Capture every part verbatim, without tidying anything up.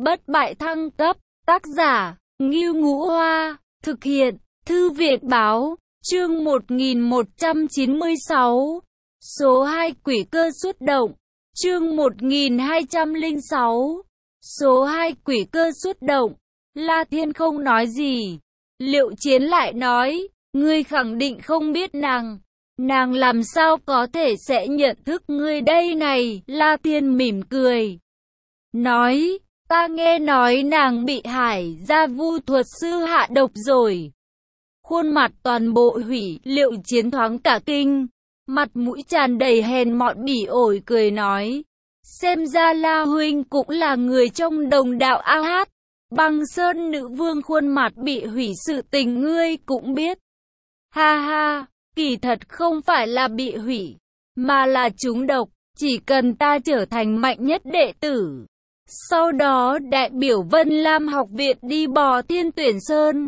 Bất bại thăng cấp, tác giả, Ngưu Ngũ Hoa, thực hiện, Thư viện báo, chương một nghìn một trăm chín mươi sáu, số hai Quỷ cơ xuất động, chương một nghìn hai trăm lẻ sáu, số hai Quỷ cơ xuất động. La Thiên không nói gì. Liệu Chiến lại nói, ngươi khẳng định không biết nàng. Nàng làm sao có thể sẽ nhận thức ngươi đây này? La Thiên mỉm cười. Nói, ta nghe nói nàng bị Hải gia vu thuật sư hạ độc rồi. Khuôn mặt toàn bộ hủy, Liệu Chiến thoáng cả kinh. Mặt mũi tràn đầy hèn mọn bỉ ổi cười nói. Xem ra La huynh cũng là người trong đồng đạo A Hát. Băng Sơn nữ vương khuôn mặt bị hủy sự tình ngươi cũng biết. Ha ha, kỳ thật không phải là bị hủy, mà là trúng độc. Chỉ cần ta trở thành mạnh nhất đệ tử, sau đó đại biểu Vân Lam học viện đi bò Thiên Tuyển Sơn,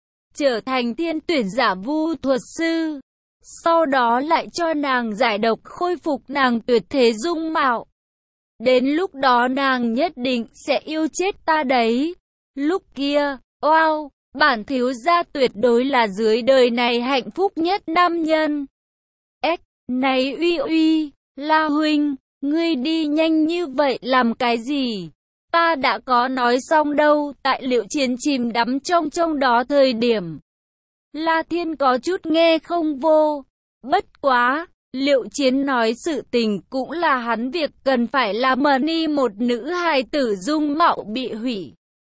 trở thành thiên tuyển giả vu thuật sư, sau đó lại cho nàng giải độc khôi phục nàng tuyệt thế dung mạo. Đến lúc đó nàng nhất định sẽ yêu chết ta đấy. Lúc kia, wow, bản thiếu gia tuyệt đối là dưới đời này hạnh phúc nhất nam nhân. Ếch, này uy uy, La huynh, ngươi đi nhanh như vậy làm cái gì? Ta đã có nói xong đâu. Tại Liệu Chiến chìm đắm trong trong đó thời điểm, La Thiên có chút nghe không vô. Bất quá, Liệu Chiến nói sự tình cũng là hắn việc cần phải làm đi một nữ hài tử dung mạo bị hủy.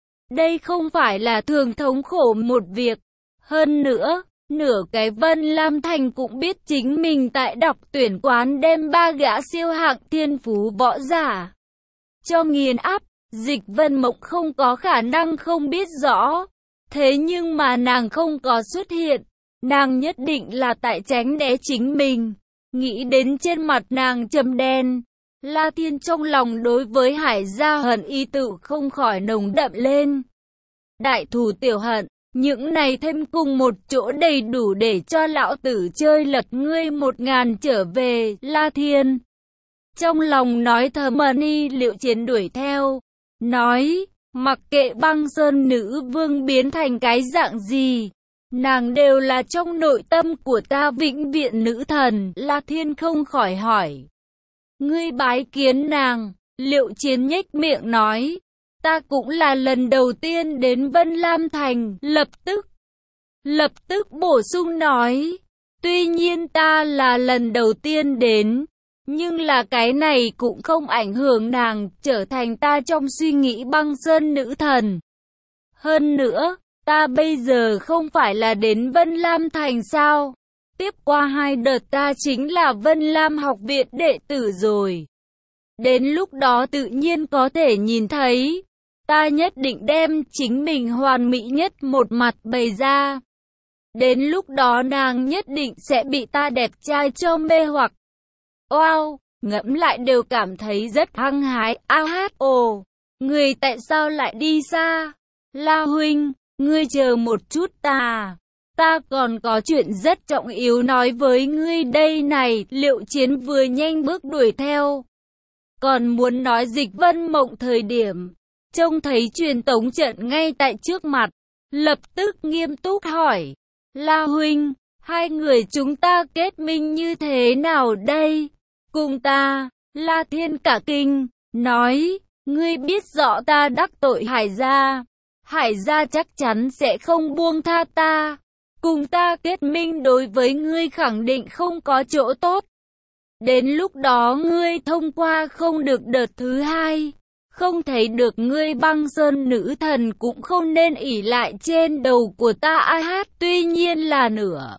Đây không phải là thường thống khổ một việc. Hơn nữa, nửa cái Vân Lam Thành cũng biết chính mình tại đọc tuyển quán đem ba gã siêu hạng thiên phú võ giả cho nghiền áp. Dịch Vân Mộng không có khả năng không biết rõ. Thế nhưng mà nàng không có xuất hiện. Nàng nhất định là tại tránh né chính mình. Nghĩ đến trên mặt nàng châm đen, La Thiên trong lòng đối với Hải gia hận ý tự không khỏi nồng đậm lên. Đại thù tiểu hận, những này thêm cùng một chỗ đầy đủ để cho lão tử chơi lật ngươi một ngàn trở về. La Thiên trong lòng nói thầm. Ni Liệu Chiến đuổi theo, nói, mặc kệ Băng Sơn nữ vương biến thành cái dạng gì, nàng đều là trong nội tâm của ta vĩnh viễn nữ thần. La Thiên không khỏi hỏi, ngươi bái kiến nàng? Liệu Chiến nhếch miệng nói, ta cũng là lần đầu tiên đến Vân Lam Thành. Lập tức, lập tức bổ sung nói, tuy nhiên ta là lần đầu tiên đến, nhưng là cái này cũng không ảnh hưởng nàng trở thành ta trong suy nghĩ Băng Sơn nữ thần. Hơn nữa, ta bây giờ không phải là đến Vân Lam Thành sao? Tiếp qua hai đợt ta chính là Vân Lam học viện đệ tử rồi. Đến lúc đó tự nhiên có thể nhìn thấy. Ta nhất định đem chính mình hoàn mỹ nhất một mặt bày ra. Đến lúc đó nàng nhất định sẽ bị ta đẹp trai cho mê hoặc. Wow, ngẫm lại đều cảm thấy rất hăng hái. A hát, ồ, người tại sao lại đi xa? La huynh, ngươi chờ một chút ta. Ta còn có chuyện rất trọng yếu nói với ngươi đây này. Liệu Chiến vừa nhanh bước đuổi theo, còn muốn nói Dịch Vân Mộng thời điểm, trông thấy truyền tống trận ngay tại trước mặt, lập tức nghiêm túc hỏi, La huynh, hai người chúng ta kết minh như thế nào đây? Cùng ta? La Thiên cả kinh, nói, ngươi biết rõ ta đắc tội Hải gia, Hải gia chắc chắn sẽ không buông tha ta. Cùng ta kết minh đối với ngươi khẳng định không có chỗ tốt. Đến lúc đó ngươi thông qua không được đợt thứ hai, không thấy được ngươi Băng Sơn nữ thần cũng không nên ỷ lại trên đầu của ta. A Hát tuy nhiên là nửa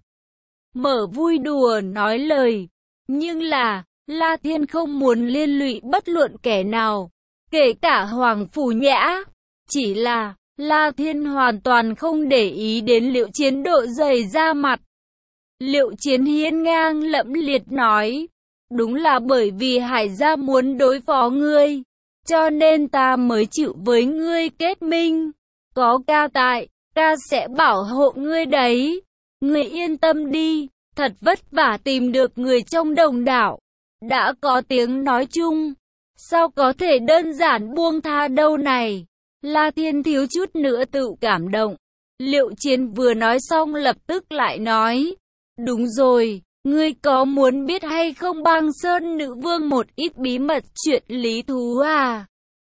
mở vui đùa nói lời, nhưng là La Thiên không muốn liên lụy bất luận kẻ nào, kể cả Hoàng Phủ Nhã. Chỉ là La Thiên hoàn toàn không để ý đến Liệu Chiến độ dày ra mặt. Liệu Chiến hiên ngang lẫm liệt nói, đúng là bởi vì Hải gia muốn đối phó ngươi, cho nên ta mới chịu với ngươi kết minh. Có ca tại, ta sẽ bảo hộ ngươi đấy. Ngươi yên tâm đi, thật vất vả tìm được người trong đồng đảo, đã có tiếng nói chung, sao có thể đơn giản buông tha đâu này. La Thiên thiếu chút nữa tự cảm động. Liệu Chiến vừa nói xong lập tức lại nói, đúng rồi, ngươi có muốn biết hay không băng sơn nữ vương một ít bí mật chuyện lý thú à?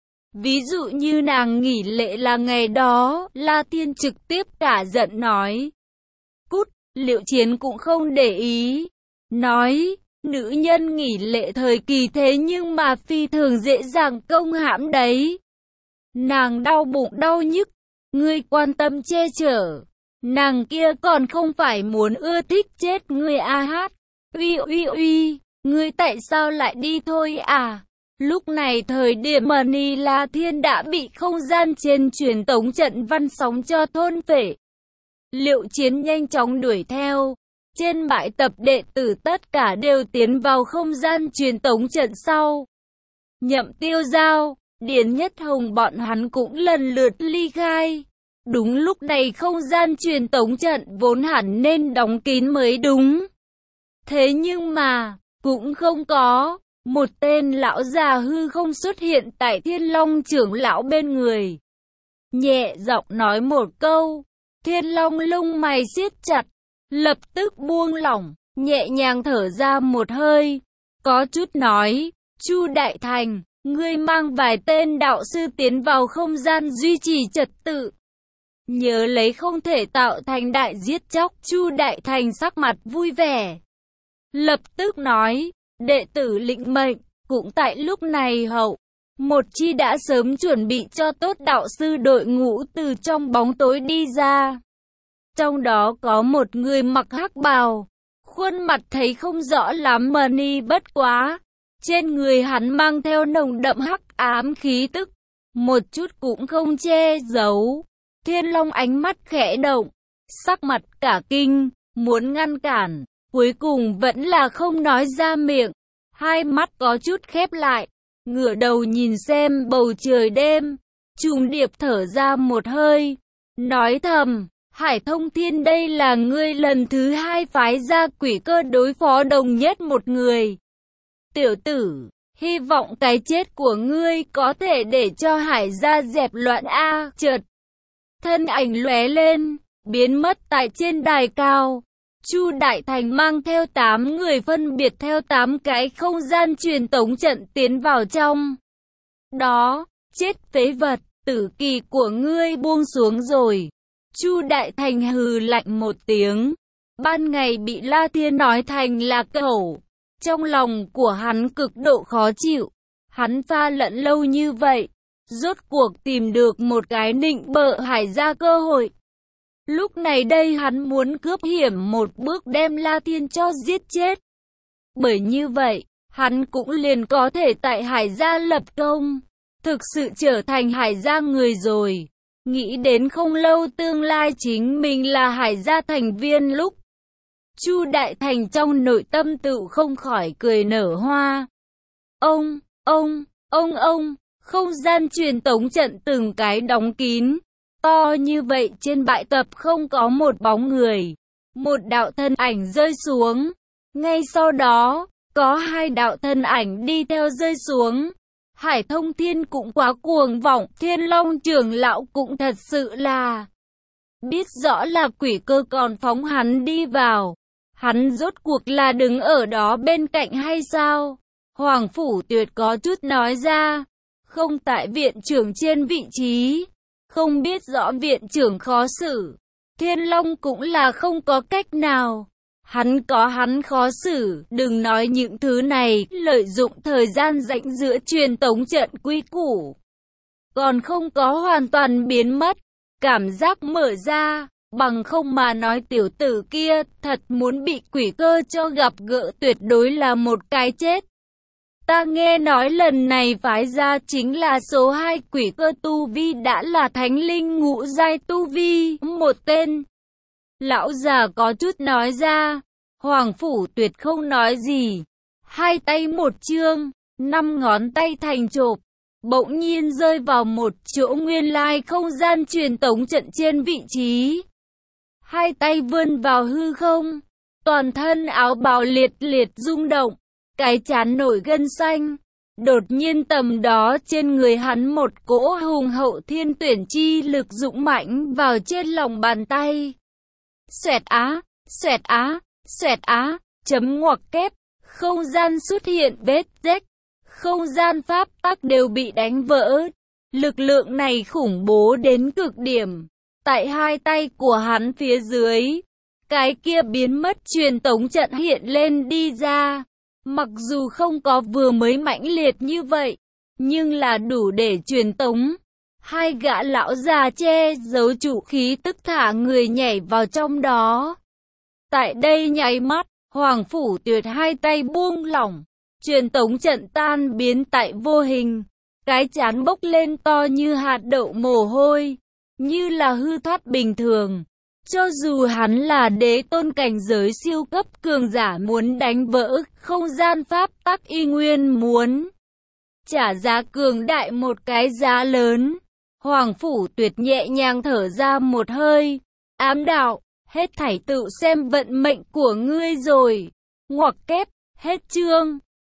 Ví dụ như nàng nghỉ lễ là ngày đó, La Thiên trực tiếp cả giận nói. Cút, Liệu Chiến cũng không để ý. Nói, nữ nhân nghỉ lễ thời kỳ thế nhưng mà phi thường dễ dàng công hãm đấy. Nàng đau bụng đau nhức, ngươi quan tâm che chở. Nàng kia còn không phải muốn ưa thích chết ngươi a hát. Uy uy uy, ngươi tại sao lại đi thôi à? Lúc này thời điểm Mani La Thiên đã bị không gian trên truyền tống trận văn sóng cho thôn phệ. Liệu Chiến nhanh chóng đuổi theo. Trên bãi tập đệ tử tất cả đều tiến vào không gian truyền tống trận sau. Nhậm Tiêu Giao, Điền Nhất Hồng bọn hắn cũng lần lượt ly khai. Đúng lúc này không gian truyền tống trận vốn hẳn nên đóng kín mới đúng. Thế nhưng mà, cũng không có. Một tên lão già hư không xuất hiện tại Thiên Long trưởng lão bên người. Nhẹ giọng nói một câu. Thiên Long lông mày siết chặt. Lập tức buông lỏng, nhẹ nhàng thở ra một hơi. Có chút nói, Chu Đại Thành, ngươi mang vài tên đạo sư tiến vào không gian duy trì trật tự. Nhớ lấy không thể tạo thành đại giết chóc. Chu Đại Thành sắc mặt vui vẻ. Lập tức nói, đệ tử lĩnh mệnh. Cũng tại lúc này hậu, một chi đã sớm chuẩn bị cho tốt đạo sư đội ngũ từ trong bóng tối đi ra. Trong đó có một người mặc hắc bào, khuôn mặt thấy không rõ lắm Mani bất quá. Trên người hắn mang theo nồng đậm hắc ám khí tức, một chút cũng không che giấu. Thiên Long ánh mắt khẽ động, sắc mặt cả kinh, muốn ngăn cản, cuối cùng vẫn là không nói ra miệng. Hai mắt có chút khép lại, ngửa đầu nhìn xem bầu trời đêm, trùng điệp thở ra một hơi, nói thầm. Hải Thông Thiên, đây là ngươi lần thứ hai phái ra quỷ cơ đối phó đồng nhất một người. Tiểu tử, hy vọng cái chết của ngươi có thể để cho Hải gia dẹp loạn a. Chợt, thân ảnh lóe lên, biến mất tại trên đài cao. Chu Đại Thành mang theo tám người phân biệt theo tám cái không gian truyền tống trận tiến vào trong. Đó, chết phế vật, tử kỳ của ngươi buông xuống rồi. Chu Đại Thành hừ lạnh một tiếng. Ban ngày bị La Thiên nói thành là cẩu. Trong lòng của hắn cực độ khó chịu. Hắn pha lẫn lâu như vậy, rốt cuộc tìm được một cái nịnh bợ Hải gia cơ hội. Lúc này đây hắn muốn cướp hiểm một bước đem La Thiên cho giết chết. Bởi như vậy, hắn cũng liền có thể tại Hải gia lập công. Thực sự trở thành Hải gia người rồi. Nghĩ đến không lâu tương lai chính mình là Hải gia thành viên lúc. Chu Đại Thành trong nội tâm tự không khỏi cười nở hoa. Ông, ông, ông ông, không gian truyền tống trận từng cái đóng kín. To như vậy trên bãi tập không có một bóng người. Một đạo thân ảnh rơi xuống. Ngay sau đó, có hai đạo thân ảnh đi theo rơi xuống. Hải Thông Thiên cũng quá cuồng vọng, Thiên Long trưởng lão cũng thật sự là biết rõ là quỷ cơ còn phóng hắn đi vào. Hắn rốt cuộc là đứng ở đó bên cạnh hay sao? Hoàng Phủ Tuyệt có chút nói ra, không tại viện trưởng trên vị trí, không biết rõ viện trưởng khó xử. Thiên Long cũng là không có cách nào. Hắn có hắn khó xử, đừng nói những thứ này, lợi dụng thời gian rảnh giữa truyền tống trận quy củ. Còn không có hoàn toàn biến mất, cảm giác mở ra, bằng không mà nói tiểu tử kia, thật muốn bị quỷ cơ cho gặp gỡ tuyệt đối là một cái chết. Ta nghe nói lần này phái ra chính là số hai quỷ cơ tu vi đã là thánh linh ngũ giai tu vi, một tên. Lão già có chút nói ra, Hoàng Phủ Tuyệt không nói gì. Hai tay một chương, năm ngón tay thành chộp, bỗng nhiên rơi vào một chỗ nguyên lai không gian truyền tống trận trên vị trí. Hai tay vươn vào hư không, toàn thân áo bào liệt liệt rung động, cái trán nổi gân xanh, Đột nhiên tầm đó trên người hắn một cỗ hùng hậu thiên tuyển chi lực dũng mãnh vào trên lòng bàn tay. Xoẹt á, xoẹt á, xoẹt á, chấm ngoặc kép, không gian xuất hiện vết rách, không gian pháp tắc đều bị đánh vỡ. Lực lượng này khủng bố đến cực điểm. Tại hai tay của hắn phía dưới, cái kia biến mất truyền tống trận hiện lên đi ra. Mặc dù không có vừa mới mãnh liệt như vậy, nhưng là đủ để truyền tống. Hai gã lão già che giấu chủ khí tức thả người nhảy vào trong đó. Tại đây nháy mắt, Hoàng Phủ Tuyệt hai tay buông lỏng, truyền tống trận tan biến tại vô hình. Cái trán bốc lên to như hạt đậu mồ hôi, như là hư thoát bình thường. Cho dù hắn là đế tôn cảnh giới siêu cấp cường giả muốn đánh vỡ không gian pháp tắc y nguyên muốn trả giá cường đại một cái giá lớn. Hoàng Phủ Tuyệt nhẹ nhàng thở ra một hơi, ám đạo, hết thảy tự xem vận mệnh của ngươi rồi. Ngoặc kép, hết chương.